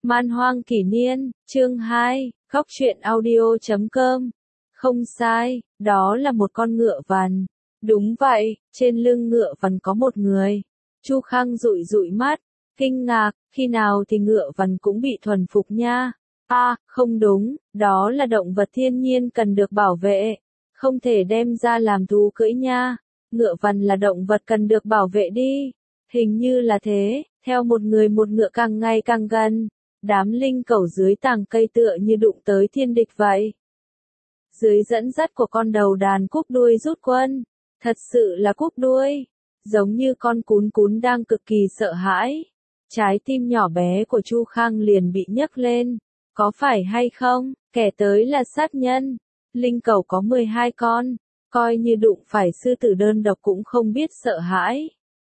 Man hoang kỷ niên, chương 2, Góc truyện audio.com. Không sai, đó là một con ngựa vằn. Đúng vậy, trên lưng ngựa vằn có một người. Chu Khang dụi dụi mắt, kinh ngạc, khi nào thì ngựa vằn cũng bị thuần phục nha. Không đúng, đó là động vật thiên nhiên cần được bảo vệ, không thể đem ra làm thú cưỡi nha. Ngựa vằn là động vật cần được bảo vệ đi. Hình như là thế, theo một người một ngựa càng ngày càng gần. Đám linh cẩu dưới tàng cây tựa như đụng tới thiên địch vậy. Dưới dẫn dắt của con đầu đàn cúp đuôi rút quân, thật sự là cúp đuôi, giống như con cún cún đang cực kỳ sợ hãi. Trái tim nhỏ bé của Chu Khang liền bị nhấc lên, có phải hay không, kẻ tới là sát nhân. Linh cẩu có 12 con, coi như đụng phải sư tử đơn độc cũng không biết sợ hãi.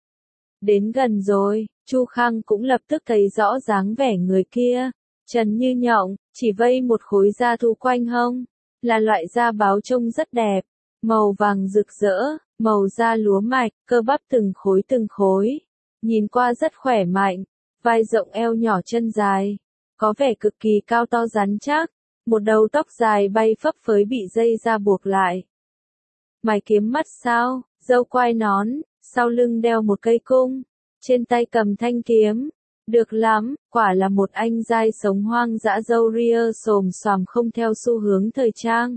Đến gần rồi, Chu Khang cũng lập tức thấy rõ dáng vẻ người kia, trần như nhộng, chỉ vây một khối da thú quanh hông, là loại da báo trông rất đẹp, màu vàng rực rỡ, màu da lúa mạch, cơ bắp từng khối, nhìn qua rất khỏe mạnh, vai rộng eo nhỏ chân dài, có vẻ cực kỳ cao to rắn chắc, một đầu tóc dài bay phấp phới bị dây da buộc lại. Mày kiếm mắt sao, râu quai nón, sau lưng đeo một cây cung, trên tay cầm thanh kiếm. Được lắm, quả là một anh giai sống hoang dã râu ria xồm xoàm không theo xu hướng thời trang.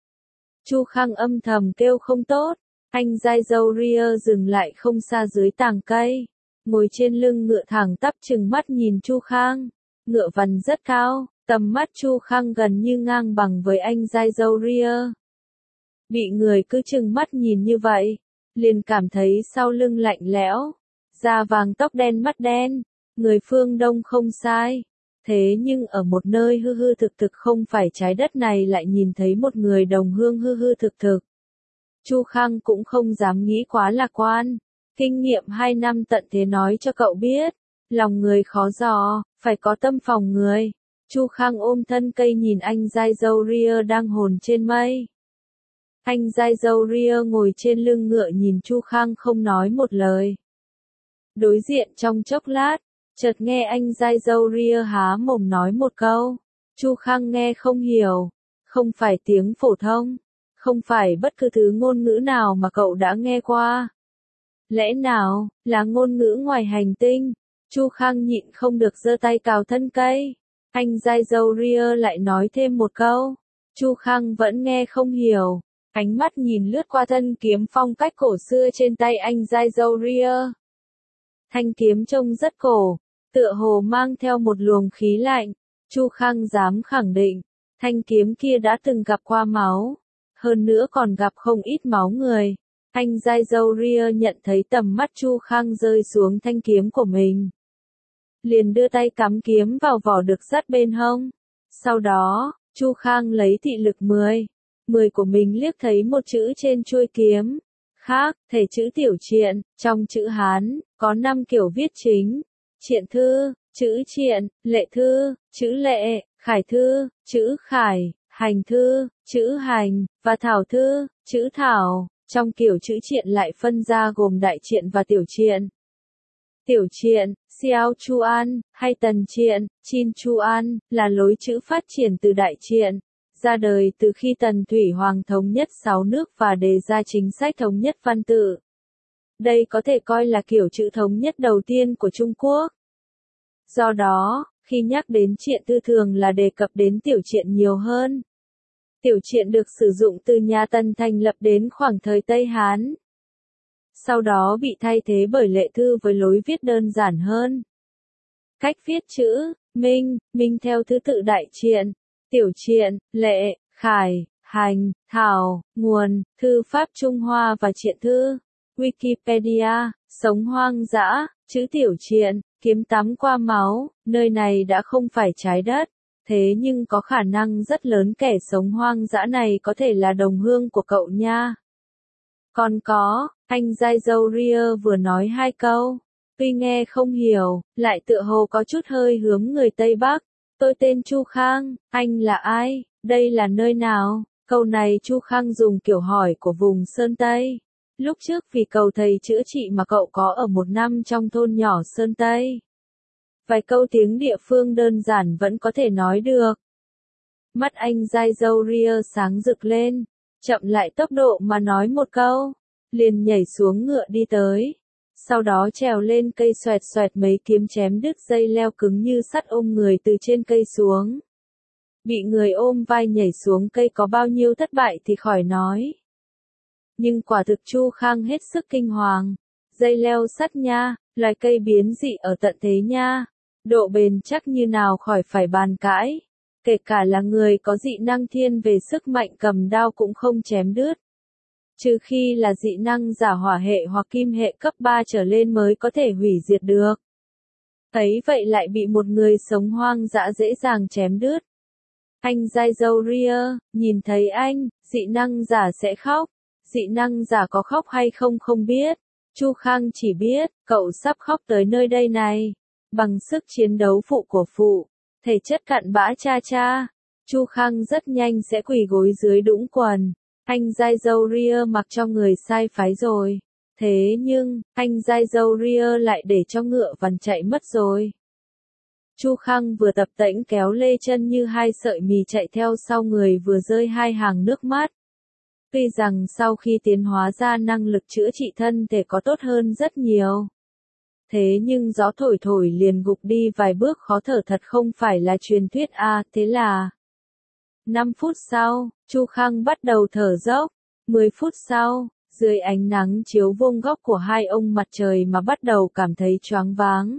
Chu Khang âm thầm kêu không tốt, anh giai râu ria dừng lại không xa dưới tàng cây, ngồi trên lưng ngựa thẳng tắp trừng mắt nhìn Chu Khang. Ngựa vằn rất cao, tầm mắt Chu Khang gần như ngang bằng với anh giai râu ria. Bị người cứ trừng mắt nhìn như vậy, liền cảm thấy sau lưng lạnh lẽo, da vàng tóc đen mắt đen, người phương Đông không sai. Thế nhưng ở một nơi hư hư thực thực không phải trái đất này lại nhìn thấy một người đồng hương hư hư thực thực. Chu Khang cũng không dám nghĩ quá lạc quan, kinh nghiệm 2 năm tận thế nói cho cậu biết, lòng người khó dò, phải có tâm phòng người. Chu Khang ôm thân cây nhìn anh giai râu ria đang hồn trên mây. Anh giai râu ria ngồi trên lưng ngựa nhìn Chu Khang không nói một lời. Đối diện trong chốc lát, chợt nghe anh giai râu ria há mồm nói một câu. Chu Khang nghe không hiểu, không phải tiếng phổ thông, không phải bất cứ thứ ngôn ngữ nào mà cậu đã nghe qua. Lẽ nào, là ngôn ngữ ngoài hành tinh? Chu Khang nhịn không được giơ tay cào thân cây. Anh giai râu ria lại nói thêm một câu. Chu Khang vẫn nghe không hiểu. Ánh mắt nhìn lướt qua thân kiếm phong cách cổ xưa trên tay anh giai râu ria. Thanh kiếm trông rất cổ, tựa hồ mang theo một luồng khí lạnh. Chu Khang dám khẳng định, thanh kiếm kia đã từng gặp qua máu, hơn nữa còn gặp không ít máu người. Anh giai râu ria nhận thấy tầm mắt Chu Khang rơi xuống thanh kiếm của mình, liền đưa tay cắm kiếm vào vỏ được dắt bên hông. Sau đó, Chu Khang lấy thị lực 10 của mình liếc thấy một chữ trên chuôi kiếm. Khác, thể chữ tiểu triện, trong chữ Hán, có 5 kiểu viết chính. Triện thư, chữ triện, lệ thư, chữ lệ, khải thư, chữ khải, hành thư, chữ hành, và thảo thư, chữ thảo. Trong kiểu chữ triện lại phân ra gồm đại triện và tiểu triện. Tiểu triện, Xiao Chuan, hay tần triện, Chin Chuan, là lối chữ phát triển từ đại triện, ra đời từ khi Tần Thủy Hoàng thống nhất 6 nước và đề ra chính sách thống nhất văn tự. Đây có thể coi là kiểu chữ thống nhất đầu tiên của Trung Quốc. Do đó, khi nhắc đến triện thư thường là đề cập đến tiểu triện nhiều hơn. Tiểu triện được sử dụng từ nhà Tần thành lập đến khoảng thời Tây Hán. Sau đó bị thay thế bởi lệ thư với lối viết đơn giản hơn. Cách viết chữ, minh theo thứ tự đại triện, tiểu triện, lệ, khải, hành, thảo, nguồn, thư pháp Trung Hoa và triện thư. Wikipedia, sống hoang dã, chữ tiểu triện, kiếm tắm qua máu, nơi này đã không phải trái đất. Thế nhưng có khả năng rất lớn kẻ sống hoang dã này có thể là đồng hương của cậu nha. Còn có, anh giai râu ria vừa nói 2 câu, tuy nghe không hiểu, lại tựa hồ có chút hơi hướng người Tây Bắc. Tôi tên Chu Khang, anh là ai, đây là nơi nào? Câu này Chu Khang dùng kiểu hỏi của vùng Sơn Tây. Lúc trước vì cầu thầy chữa trị mà cậu có ở 1 năm trong thôn nhỏ Sơn Tây. Vài câu tiếng địa phương đơn giản vẫn có thể nói được. Mắt anh dai dâu ria sáng rực lên, chậm lại tốc độ mà nói một câu, liền nhảy xuống ngựa đi tới. Sau đó trèo lên cây xoẹt xoẹt mấy kiếm chém đứt dây leo cứng như sắt ôm người từ trên cây xuống. Bị người ôm vai nhảy xuống cây có bao nhiêu thất bại thì khỏi nói. Nhưng quả thực Chu Khang hết sức kinh hoàng. Dây leo sắt nha, loài cây biến dị ở tận thế nha. Độ bền chắc như nào khỏi phải bàn cãi. Kể cả là người có dị năng thiên về sức mạnh cầm đao cũng không chém đứt. Trừ khi là dị năng giả hỏa hệ hoặc kim hệ cấp 3 trở lên mới có thể hủy diệt được. Thấy vậy lại bị một người sống hoang dã dễ dàng chém đứt. Anh dai dâu ria, nhìn thấy anh, dị năng giả sẽ khóc. Dị năng giả có khóc hay không không biết. Chu Khang chỉ biết, cậu sắp khóc tới nơi đây này. Bằng sức chiến đấu phụ của phụ, thể chất cặn bã cha cha. Chu Khang rất nhanh sẽ quỳ gối dưới đũng quần. Anh dai dâu ria mặc cho người sai phái rồi. Thế nhưng, anh dai dâu ria lại để cho ngựa vằn chạy mất rồi. Chu Khang vừa tập tễnh kéo lê chân như hai sợi mì chạy theo sau người vừa rơi hai hàng nước mắt. Tuy rằng sau khi tiến hóa ra năng lực chữa trị thân thể có tốt hơn rất nhiều. Thế nhưng gió thổi thổi liền gục đi vài bước khó thở thật không phải là truyền thuyết à, thế là 5 phút sau, Chu Khang bắt đầu thở dốc. 10 phút sau, dưới ánh nắng chiếu vuông góc của hai ông mặt trời mà bắt đầu cảm thấy choáng váng.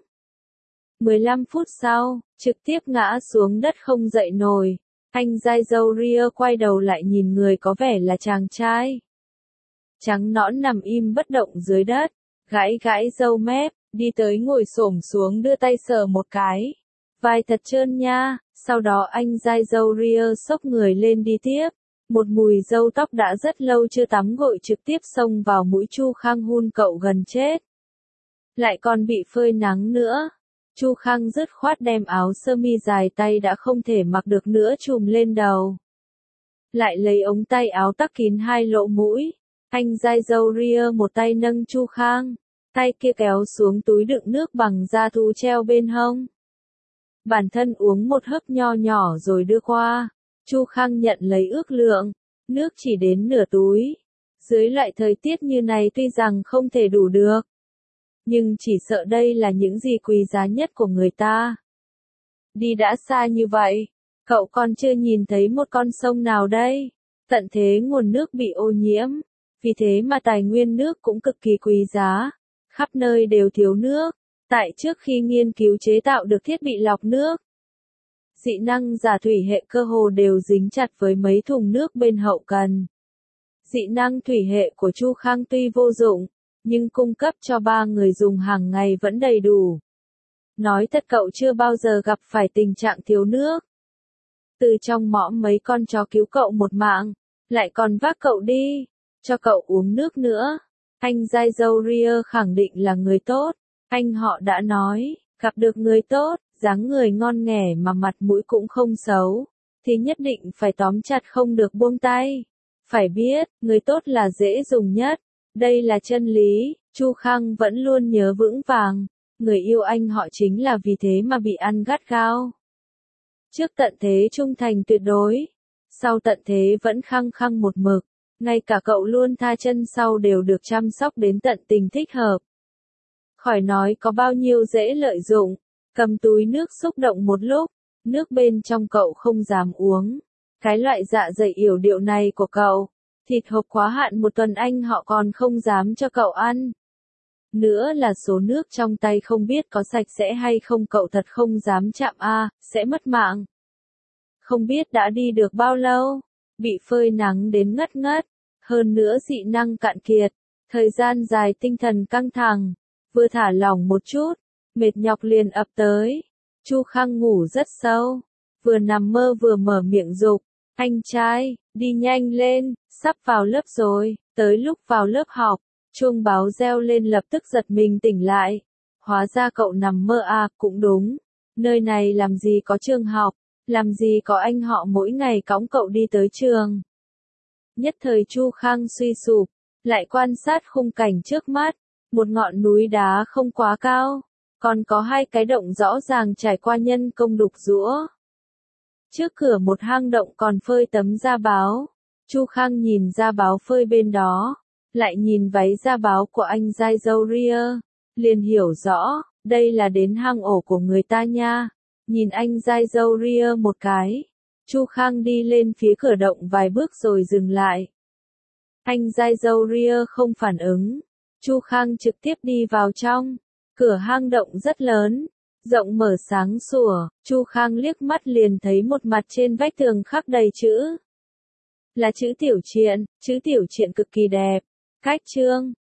15 phút sau, trực tiếp ngã xuống đất không dậy nổi. Anh dai dâu ria quay đầu lại nhìn người có vẻ là chàng trai. Trắng nõn nằm im bất động dưới đất, gãi gãi râu mép, đi tới ngồi xổm xuống đưa tay sờ một cái. Vai thật trơn nha, sau đó anh dai dâu ria xốc người lên đi tiếp. Một mùi râu tóc đã rất lâu chưa tắm gội trực tiếp xông vào mũi Chu Khang hun cậu gần chết. Lại còn bị phơi nắng nữa. Chu Khang dứt khoát đem áo sơ mi dài tay đã không thể mặc được nữa trùm lên đầu. Lại lấy ống tay áo tắc kín hai lỗ mũi. Anh dai dâu ria một tay nâng Chu Khang, tay kia kéo xuống túi đựng nước bằng da thú treo bên hông. Bản thân uống một hớp nho nhỏ rồi đưa qua. Chu Khang nhận lấy ước lượng, nước chỉ đến nửa túi. Dưới loại thời tiết như này tuy rằng không thể đủ được, nhưng chỉ sợ đây là những gì quý giá nhất của người ta. Đi đã xa như vậy, cậu còn chưa nhìn thấy một con sông nào đây. Tận thế nguồn nước bị ô nhiễm, vì thế mà tài nguyên nước cũng cực kỳ quý giá. Khắp nơi đều thiếu nước, tại trước khi nghiên cứu chế tạo được thiết bị lọc nước. Dị năng giả thủy hệ cơ hồ đều dính chặt với mấy thùng nước bên hậu cần. Dị năng thủy hệ của Chu Khang tuy vô dụng, nhưng cung cấp cho 3 người dùng hàng ngày vẫn đầy đủ. Nói thật cậu chưa bao giờ gặp phải tình trạng thiếu nước. Từ trong mõm mấy con chó cứu cậu một mạng, lại còn vác cậu đi, cho cậu uống nước nữa. Anh dai dâu ria khẳng định là người tốt. Anh họ đã nói, gặp được người tốt, dáng người ngon nghẻ mà mặt mũi cũng không xấu, thì nhất định phải tóm chặt không được buông tay. Phải biết, người tốt là dễ dùng nhất. Đây là chân lý, Chu Khang vẫn luôn nhớ vững vàng. Người yêu anh họ chính là vì thế mà bị ăn gắt gao. Trước tận thế trung thành tuyệt đối, sau tận thế vẫn khăng khăng một mực. Ngay cả cậu luôn tha chân sau đều được chăm sóc đến tận tình thích hợp. Khỏi nói có bao nhiêu dễ lợi dụng, cầm túi nước xúc động một lúc, nước bên trong cậu không dám uống. Cái loại dạ dày yểu điệu này của cậu, thịt hộp quá hạn một tuần anh họ còn không dám cho cậu ăn. Nữa là số nước trong tay không biết có sạch sẽ hay không cậu thật không dám chạm sẽ mất mạng. Không biết đã đi được bao lâu, bị phơi nắng đến ngất ngất, hơn nữa dị năng cạn kiệt, thời gian dài tinh thần căng thẳng, vừa thả lỏng một chút, mệt nhọc liền ập tới. Chu Khang ngủ rất sâu, vừa nằm mơ vừa mở miệng dục, anh trai, đi nhanh lên, sắp vào lớp rồi. Tới lúc vào lớp học, chuông báo reo lên lập tức giật mình tỉnh lại. Hóa ra cậu nằm mơ cũng đúng. Nơi này làm gì có trường học, làm gì có anh họ mỗi ngày cõng cậu đi tới trường. Nhất thời Chu Khang suy sụp, lại quan sát khung cảnh trước mắt, một ngọn núi đá không quá cao, Còn có hai cái động rõ ràng trải qua nhân công đục giũa. Trước cửa một hang động còn phơi tấm da báo. Chu Khang nhìn da báo phơi bên đó, lại nhìn váy da báo của anh giai dâu ria, liền hiểu rõ, đây là đến hang ổ của người ta nha. Nhìn anh giai dâu ria một cái, Chu Khang đi lên phía cửa động vài bước rồi dừng lại. Anh giai dâu ria không phản ứng, Chu Khang trực tiếp đi vào trong. Cửa hang động rất lớn, rộng mở sáng sủa, Chu Khang liếc mắt liền thấy một mặt trên vách tường khắc đầy chữ. Là chữ tiểu triện cực kỳ đẹp. Cách chương